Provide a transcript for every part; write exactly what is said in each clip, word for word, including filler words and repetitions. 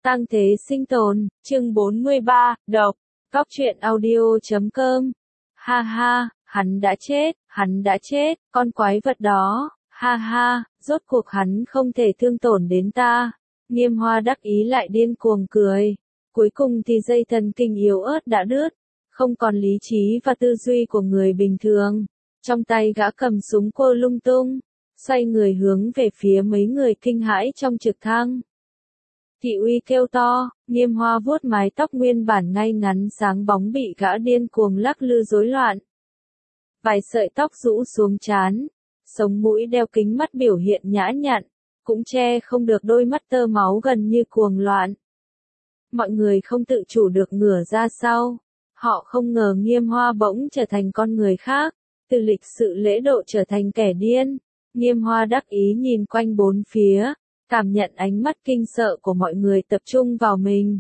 Tang thế sinh tồn, chương bốn mươi ba, đọc, góc truyện audio chấm com. Ha ha, hắn đã chết, hắn đã chết, con quái vật đó, ha ha, rốt cuộc hắn không thể thương tổn đến ta. Nghiêm Hoa đắc ý lại điên cuồng cười. Cuối cùng thì dây thần kinh yếu ớt đã đứt, không còn lý trí và tư duy của người bình thường. Trong tay gã cầm súng cô lung tung, xoay người hướng về phía mấy người kinh hãi trong trực thăng. Thị uy kêu to, Nghiêm Hoa vuốt mái tóc nguyên bản ngay ngắn sáng bóng bị gã điên cuồng lắc lư rối loạn. Vài sợi tóc rũ xuống trán, sống mũi đeo kính mắt biểu hiện nhã nhặn, cũng che không được đôi mắt tơ máu gần như cuồng loạn. Mọi người không tự chủ được ngửa ra sau, họ không ngờ Nghiêm Hoa bỗng trở thành con người khác, từ lịch sự lễ độ trở thành kẻ điên. Nghiêm Hoa đắc ý nhìn quanh bốn phía, cảm nhận ánh mắt kinh sợ của mọi người tập trung vào mình.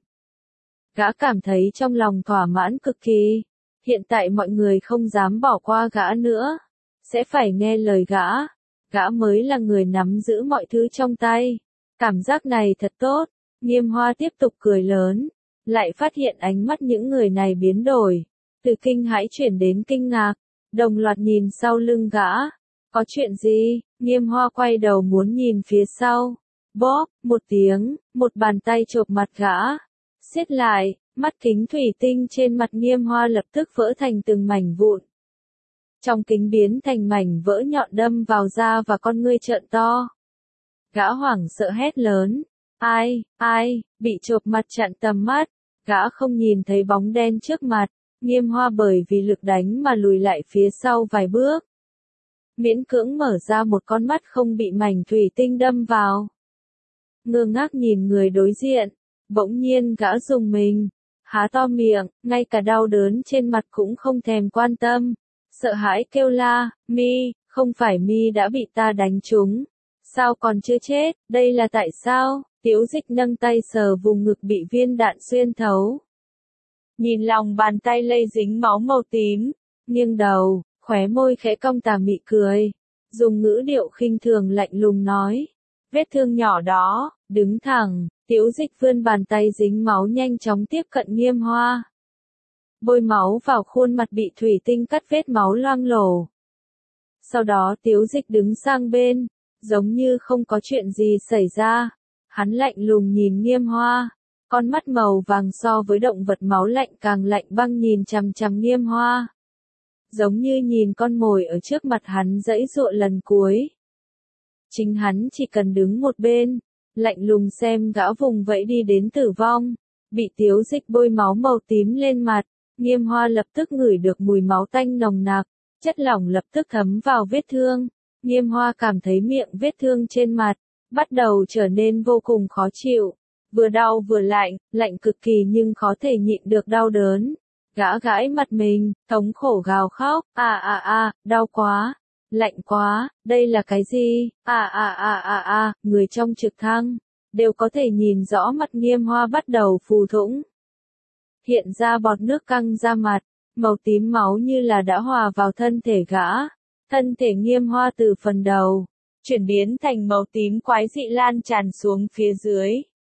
Gã cảm thấy trong lòng thỏa mãn cực kỳ, hiện tại mọi người không dám bỏ qua gã nữa, sẽ phải nghe lời gã, gã mới là người nắm giữ mọi thứ trong tay. Cảm giác này thật tốt. Nghiêm Hoa tiếp tục cười lớn, lại phát hiện ánh mắt những người này biến đổi, từ kinh hãi chuyển đến kinh ngạc, đồng loạt nhìn sau lưng gã. Có chuyện gì? Nghiêm Hoa quay đầu muốn nhìn phía sau. Bóp, một tiếng, một bàn tay chộp mặt gã, siết lại, mắt kính thủy tinh trên mặt Nghiêm Hoa lập tức vỡ thành từng mảnh vụn. Trong kính biến thành mảnh vỡ nhọn đâm vào da và con ngươi trợn to. Gã hoảng sợ hét lớn. Ai, ai, bị chộp mặt chặn tầm mắt, gã không nhìn thấy bóng đen trước mặt. Nghiêm Hoa bởi vì lực đánh mà lùi lại phía sau vài bước. Miễn cưỡng mở ra một con mắt không bị mảnh thủy tinh đâm vào. Ngơ ngác nhìn người đối diện, bỗng nhiên gã rùng mình, há to miệng, ngay cả đau đớn trên mặt cũng không thèm quan tâm, sợ hãi kêu la, Mi, không phải Mi đã bị ta đánh trúng, sao còn chưa chết, đây là tại sao? Tiếu Dịch nâng tay sờ vùng ngực bị viên đạn xuyên thấu. Nhìn lòng bàn tay lây dính máu màu tím, nghiêng đầu, khóe môi khẽ cong tà mị cười, dùng ngữ điệu khinh thường lạnh lùng nói. Vết thương nhỏ đó, đứng thẳng, Tiếu Dịch vươn bàn tay dính máu nhanh chóng tiếp cận Nghiêm Hoa. Bôi máu vào khuôn mặt bị thủy tinh cắt vết máu loang lổ. Sau đó Tiếu Dịch đứng sang bên, giống như không có chuyện gì xảy ra. Hắn lạnh lùng nhìn Nghiêm Hoa, con mắt màu vàng so với động vật máu lạnh càng lạnh băng nhìn chằm chằm Nghiêm Hoa. Giống như nhìn con mồi ở trước mặt hắn giãy giụa lần cuối. Chính hắn chỉ cần đứng một bên, lạnh lùng xem gã vùng vẫy đi đến tử vong. Bị Tiếu Dịch bôi máu màu tím lên mặt, Nghiêm Hoa lập tức ngửi được mùi máu tanh nồng nặc, chất lỏng lập tức thấm vào vết thương. Nghiêm Hoa cảm thấy miệng vết thương trên mặt bắt đầu trở nên vô cùng khó chịu, vừa đau vừa lạnh, lạnh cực kỳ nhưng khó thể nhịn được đau đớn. Gã gãi mặt mình, thống khổ gào khóc, à à à, đau quá, lạnh quá, đây là cái gì, à à à à à, người trong trực thăng đều có thể nhìn rõ mặt Nghiêm Hoa bắt đầu phù thủng. Hiện ra bọt nước căng ra mặt, màu tím máu như là đã hòa vào thân thể gã. Thân thể Nghiêm Hoa từ phần đầu chuyển biến thành màu tím quái dị lan tràn xuống phía dưới.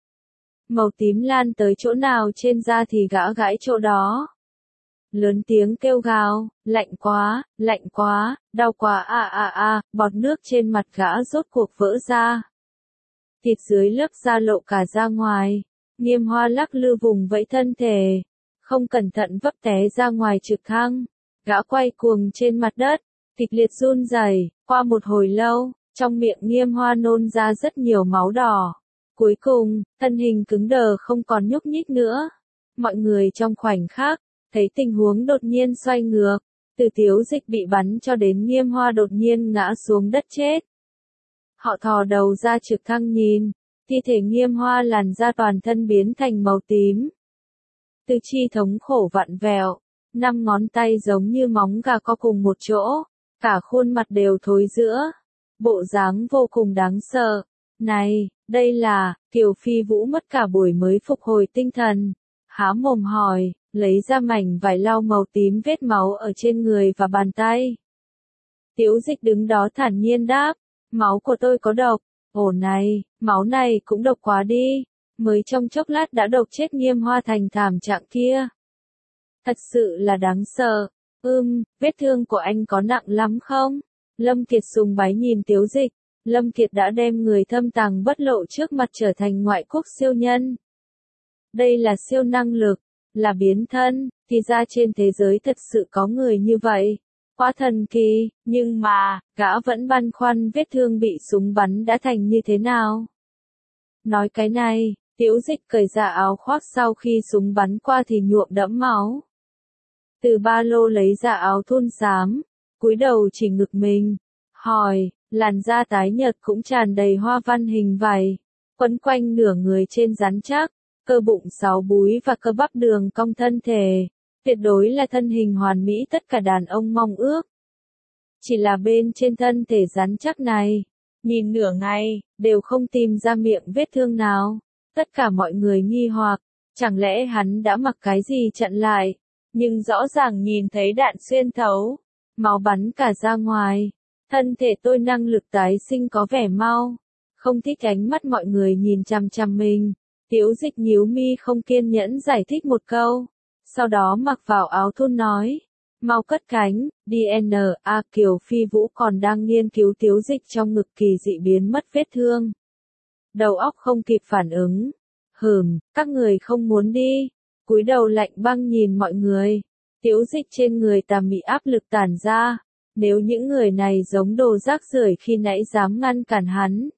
Màu tím lan tới chỗ nào trên da thì gã gãi chỗ đó. Lớn tiếng kêu gào, lạnh quá, lạnh quá, đau quá à à à, bọt nước trên mặt gã rốt cuộc vỡ ra. Thịt dưới lớp da lộ cả ra ngoài, Nghiêm Hoa lắc lư vùng vẫy thân thể, không cẩn thận vấp té ra ngoài trực thăng. Gã quay cuồng trên mặt đất, kịch liệt run rẩy, qua một hồi lâu. Trong miệng Nghiêm Hoa nôn ra rất nhiều máu đỏ. Cuối cùng, thân hình cứng đờ không còn nhúc nhích nữa. Mọi người trong khoảnh khắc, thấy tình huống đột nhiên xoay ngược. Từ Tiếu Dịch bị bắn cho đến Nghiêm Hoa đột nhiên ngã xuống đất chết. Họ thò đầu ra trực thăng nhìn, thi thể Nghiêm Hoa làn da toàn thân biến thành màu tím. Tư chi thống khổ vặn vẹo, năm ngón tay giống như móng gà co cùng một chỗ, cả khuôn mặt đều thối rữa. Bộ dáng vô cùng đáng sợ. Này, đây là, Kiều Phi Vũ mất cả buổi mới phục hồi tinh thần. Há mồm hỏi, lấy ra mảnh vải lau màu tím vết máu ở trên người và bàn tay. Tiếu Dịch đứng đó thản nhiên đáp, máu của tôi có độc. Ồ này, máu này cũng độc quá đi. mới trong chốc lát đã độc chết Nghiêm Hoa thành thảm trạng kia. Thật sự là đáng sợ. Ưm, vết thương của anh có nặng lắm không? Lâm Kiệt sùng bái nhìn Tiếu Dịch. Lâm Kiệt đã đem người thâm tàng bất lộ trước mặt trở thành ngoại quốc siêu nhân. Đây là siêu năng lực, là biến thân, thì ra trên thế giới thật sự có người như vậy. Quá thần kỳ, nhưng mà, gã vẫn băn khoăn vết thương bị súng bắn đã thành như thế nào. Nói cái này, Tiếu Dịch cởi ra áo khoác sau khi súng bắn qua thì nhuộm đẫm máu. Từ ba lô lấy ra áo thun xám, cúi đầu chỉ ngực mình, hỏi, làn da tái nhợt cũng tràn đầy hoa văn hình vảy, quấn quanh nửa người trên rắn chắc, cơ bụng sáu búi và cơ bắp đường cong thân thể, tuyệt đối là thân hình hoàn mỹ tất cả đàn ông mong ước. Chỉ là bên trên thân thể rắn chắc này, nhìn nửa ngày, đều không tìm ra miệng vết thương nào. Tất cả mọi người nghi hoặc, chẳng lẽ hắn đã mặc cái gì chặn lại, nhưng rõ ràng nhìn thấy đạn xuyên thấu, máu bắn cả ra ngoài. Thân thể tôi năng lực tái sinh có vẻ mau, không thích ánh mắt mọi người nhìn chằm chằm mình. Tiếu Dịch nhíu mi không kiên nhẫn giải thích một câu, sau đó mặc vào áo thun nói, mau cất cánh, đê en a Kiều Phi Vũ còn đang nghiên cứu Tiếu Dịch trong ngực kỳ dị biến mất vết thương. Đầu óc không kịp phản ứng, hừm, các người không muốn đi, cúi đầu lạnh băng nhìn mọi người. Tiếu Dịch trên người tà mị áp lực tản ra, nếu những người này giống đồ rác rưởi khi nãy dám ngăn cản hắn,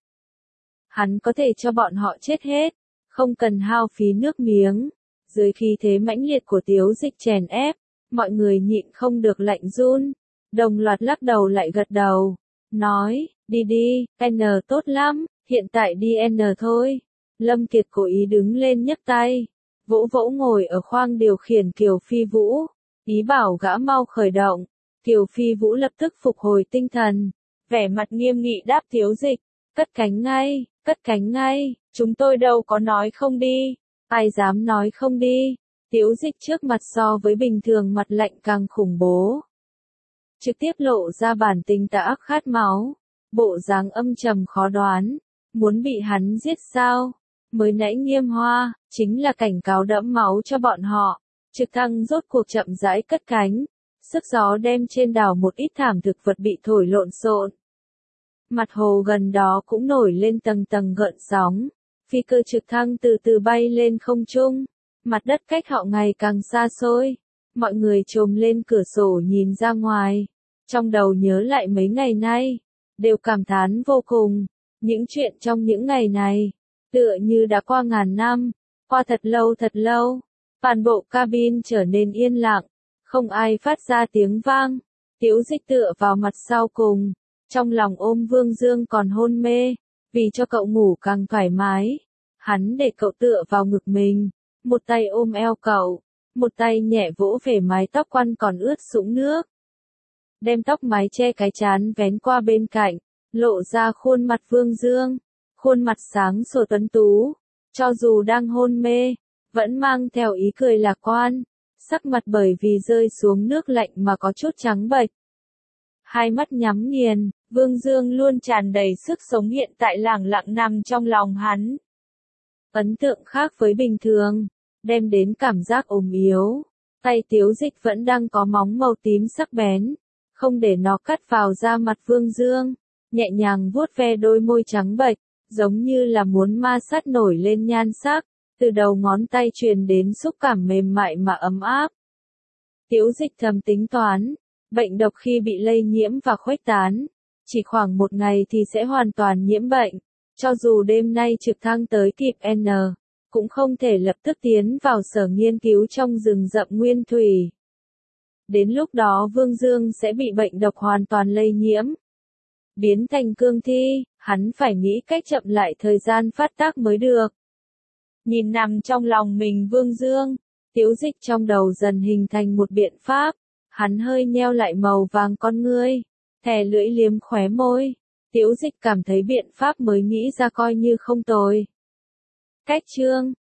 hắn có thể cho bọn họ chết hết, không cần hao phí nước miếng. Dưới khí thế mãnh liệt của Tiếu Dịch chèn ép, mọi người nhịn không được lạnh run, đồng loạt lắc đầu lại gật đầu, nói, đi đi, N tốt lắm, hiện tại đi N thôi. Lâm Kiệt cố ý đứng lên nhấc tay, vỗ vỗ ngồi ở khoang điều khiển Kiều Phi Vũ, ý bảo gã mau khởi động. Kiều Phi Vũ lập tức phục hồi tinh thần, vẻ mặt nghiêm nghị đáp Tiếu Dịch, cất cánh ngay, cất cánh ngay, chúng tôi đâu có nói không đi, ai dám nói không đi. Tiếu Dịch trước mặt so với bình thường mặt lạnh càng khủng bố, trực tiếp lộ ra bản tính tà ác khát máu, bộ dáng âm trầm khó đoán, muốn bị hắn giết sao? Mới nãy Nghiêm Hoa, chính là cảnh cáo đẫm máu cho bọn họ. Trực thăng rốt cuộc chậm rãi cất cánh, sức gió đem trên đảo một ít thảm thực vật bị thổi lộn xộn. Mặt hồ gần đó cũng nổi lên tầng tầng gợn sóng, phi cơ trực thăng từ từ bay lên không trung, mặt đất cách họ ngày càng xa xôi. Mọi người trồm lên cửa sổ nhìn ra ngoài, trong đầu nhớ lại mấy ngày nay, đều cảm thán vô cùng. Những chuyện trong những ngày này, tựa như đã qua ngàn năm, qua thật lâu thật lâu. Toàn bộ cabin trở nên yên lặng, không ai phát ra tiếng vang. Tiếu Dịch tựa vào mặt sau cùng, trong lòng ôm Vương Dương còn hôn mê, vì cho cậu ngủ càng thoải mái. Hắn để cậu tựa vào ngực mình, một tay ôm eo cậu, một tay nhẹ vỗ về mái tóc quăn còn ướt sũng nước. Đem tóc mái che cái trán vén qua bên cạnh, lộ ra khuôn mặt Vương Dương, khuôn mặt sáng sủa tuấn tú, cho dù đang hôn mê, vẫn mang theo ý cười lạc quan, sắc mặt bởi vì rơi xuống nước lạnh mà có chút trắng bệch. Hai mắt nhắm nghiền, Vương Dương luôn tràn đầy sức sống hiện tại lẳng lặng nằm trong lòng hắn. Ấn tượng khác với bình thường, đem đến cảm giác ốm yếu. Tay Tiếu Dịch vẫn đang có móng màu tím sắc bén, không để nó cắt vào da mặt Vương Dương, nhẹ nhàng vuốt ve đôi môi trắng bệch, giống như là muốn ma sát nổi lên nhan sắc. Từ đầu ngón tay truyền đến xúc cảm mềm mại mà ấm áp. Tiếu Dịch thầm tính toán, bệnh độc khi bị lây nhiễm và khuếch tán, chỉ khoảng một ngày thì sẽ hoàn toàn nhiễm bệnh. Cho dù đêm nay trực thăng tới kịp N, cũng không thể lập tức tiến vào sở nghiên cứu trong rừng rậm nguyên thủy. Đến lúc đó Vương Dương sẽ bị bệnh độc hoàn toàn lây nhiễm, biến thành cương thi, hắn phải nghĩ cách chậm lại thời gian phát tác mới được. Nhìn nằm trong lòng mình Vương Dương, Tiếu Dịch trong đầu dần hình thành một biện pháp, hắn hơi nheo lại màu vàng con ngươi, thè lưỡi liếm khóe môi. Tiếu Dịch cảm thấy biện pháp mới nghĩ ra coi như không tồi. Cách chương